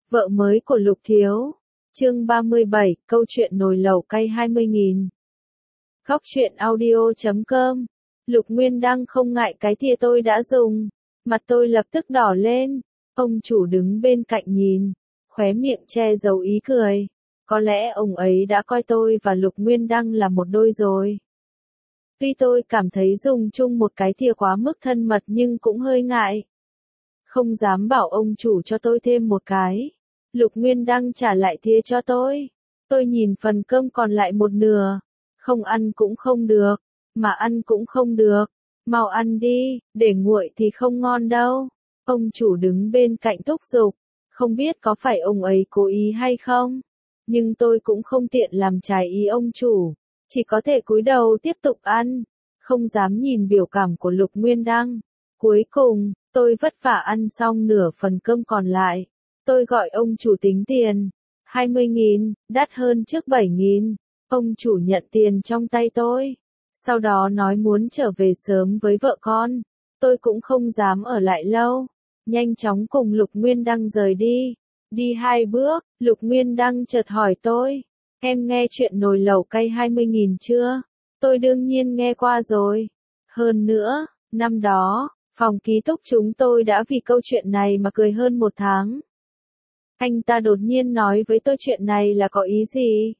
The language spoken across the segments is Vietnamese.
Vợ mới của Lục Thiếu. Chương 37, câu chuyện nồi lẩu cay 20.000. Góc truyện audio.com. Lục Nguyên Đăng không ngại cái thìa tôi đã dùng. Mặt tôi lập tức đỏ lên. Ông chủ đứng bên cạnh nhìn, khóe miệng che giấu ý cười. Có lẽ ông ấy đã coi tôi và Lục Nguyên Đăng là một đôi rồi. Tuy tôi cảm thấy dùng chung một cái thìa quá mức thân mật nhưng cũng hơi ngại. Không dám bảo ông chủ cho tôi thêm một cái. Lục Nguyên Đăng trả lại thìa cho tôi. Tôi nhìn phần cơm còn lại một nửa. Không ăn cũng không được, mà ăn cũng không được. Mau ăn đi, để nguội thì không ngon đâu. Ông chủ đứng bên cạnh thúc giục. Không biết có phải ông ấy cố ý hay không? Nhưng tôi cũng không tiện làm trái ý ông chủ. Chỉ có thể cúi đầu tiếp tục ăn. Không dám nhìn biểu cảm của Lục Nguyên Đăng. Cuối cùng, tôi vất vả ăn xong nửa phần cơm còn lại. Tôi gọi ông chủ tính tiền. 20.000, đắt hơn trước 7.000. Ông chủ nhận tiền trong tay tôi. Sau đó nói muốn trở về sớm với vợ con. Tôi cũng không dám ở lại lâu. Nhanh chóng cùng Lục Nguyên Đăng rời đi. Đi 2 bước, Lục Nguyên Đăng chợt hỏi tôi. Em nghe chuyện nồi lẩu cay 20.000 chưa? Tôi đương nhiên nghe qua rồi. Hơn nữa, năm đó, phòng ký túc chúng tôi đã vì câu chuyện này mà cười hơn 1 tháng. Anh ta đột nhiên nói với tôi chuyện này là có ý gì?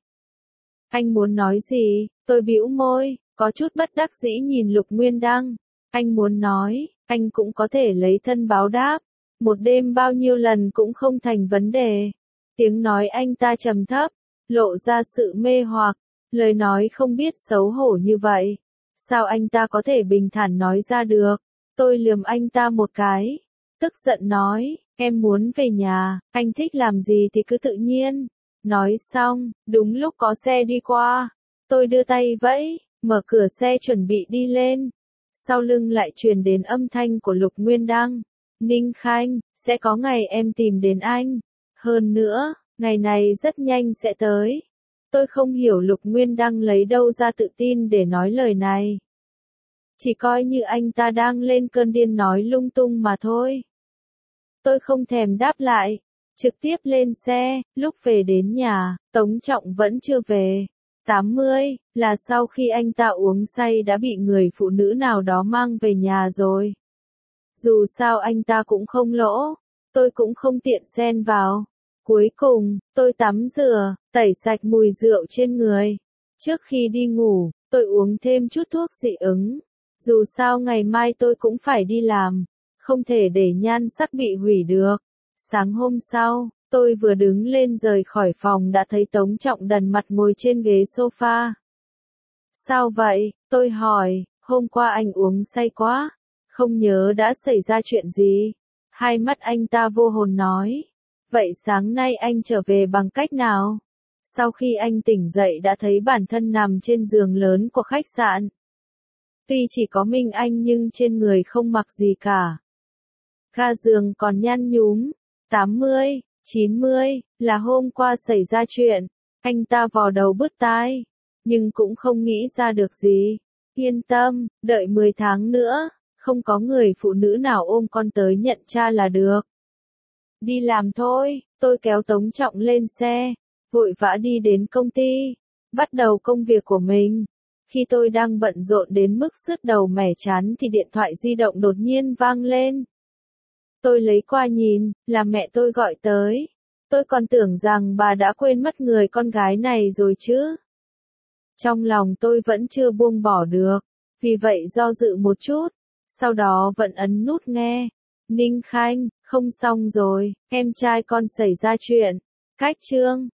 Anh muốn nói gì? Tôi bĩu môi, có chút bất đắc dĩ nhìn Lục Nguyên Đăng. Anh muốn nói, anh cũng có thể lấy thân báo đáp. Một đêm bao nhiêu lần cũng không thành vấn đề. Tiếng nói anh ta trầm thấp, lộ ra sự mê hoặc. Lời nói không biết xấu hổ như vậy. Sao anh ta có thể bình thản nói ra được? Tôi lườm anh ta một cái. Tức giận nói, em muốn về nhà, anh thích làm gì thì cứ tự nhiên. Nói xong, đúng lúc có xe đi qua. Tôi đưa tay vẫy, mở cửa xe chuẩn bị đi lên. Sau lưng lại truyền đến âm thanh của Lục Nguyên Đăng. Ninh Khanh, sẽ có ngày em tìm đến anh. Hơn nữa, ngày này rất nhanh sẽ tới. Tôi không hiểu Lục Nguyên Đăng lấy đâu ra tự tin để nói lời này. Chỉ coi như anh ta đang lên cơn điên nói lung tung mà thôi. Tôi không thèm đáp lại. Trực tiếp lên xe, lúc về đến nhà, Tống Trọng vẫn chưa về. 80, là sau khi anh ta uống say đã bị người phụ nữ nào đó mang về nhà rồi. Dù sao anh ta cũng không lỗ, tôi cũng không tiện xen vào. Cuối cùng, tôi tắm rửa, tẩy sạch mùi rượu trên người. Trước khi đi ngủ, tôi uống thêm chút thuốc dị ứng. Dù sao ngày mai tôi cũng phải đi làm, không thể để nhan sắc bị hủy được. Sáng hôm sau, tôi vừa đứng lên rời khỏi phòng đã thấy Tống Trọng đần mặt ngồi trên ghế sofa. Sao vậy? Tôi hỏi, hôm qua anh uống say quá, không nhớ đã xảy ra chuyện gì. Hai mắt anh ta vô hồn nói. Vậy sáng nay anh trở về bằng cách nào? Sau khi anh tỉnh dậy đã thấy bản thân nằm trên giường lớn của khách sạn. Tuy chỉ có mình anh nhưng trên người không mặc gì cả. Ga giường còn nhăn nhúm. 80, 90, là hôm qua xảy ra chuyện. Anh ta vò đầu bứt tai, nhưng cũng không nghĩ ra được gì. Yên tâm, đợi 10 tháng nữa, không có người phụ nữ nào ôm con tới nhận cha là được. Đi làm thôi, tôi kéo Tống Trọng lên xe, vội vã đi đến công ty, bắt đầu công việc của mình. Khi tôi đang bận rộn đến mức sứt đầu mẻ chán thì điện thoại di động đột nhiên vang lên. Tôi lấy qua nhìn, là mẹ tôi gọi tới. Tôi còn tưởng rằng bà đã quên mất người con gái này rồi chứ. Trong lòng tôi vẫn chưa buông bỏ được, vì vậy do dự một chút, sau đó vẫn ấn nút nghe. Ninh Khanh, không xong rồi, em trai con xảy ra chuyện. Cách chương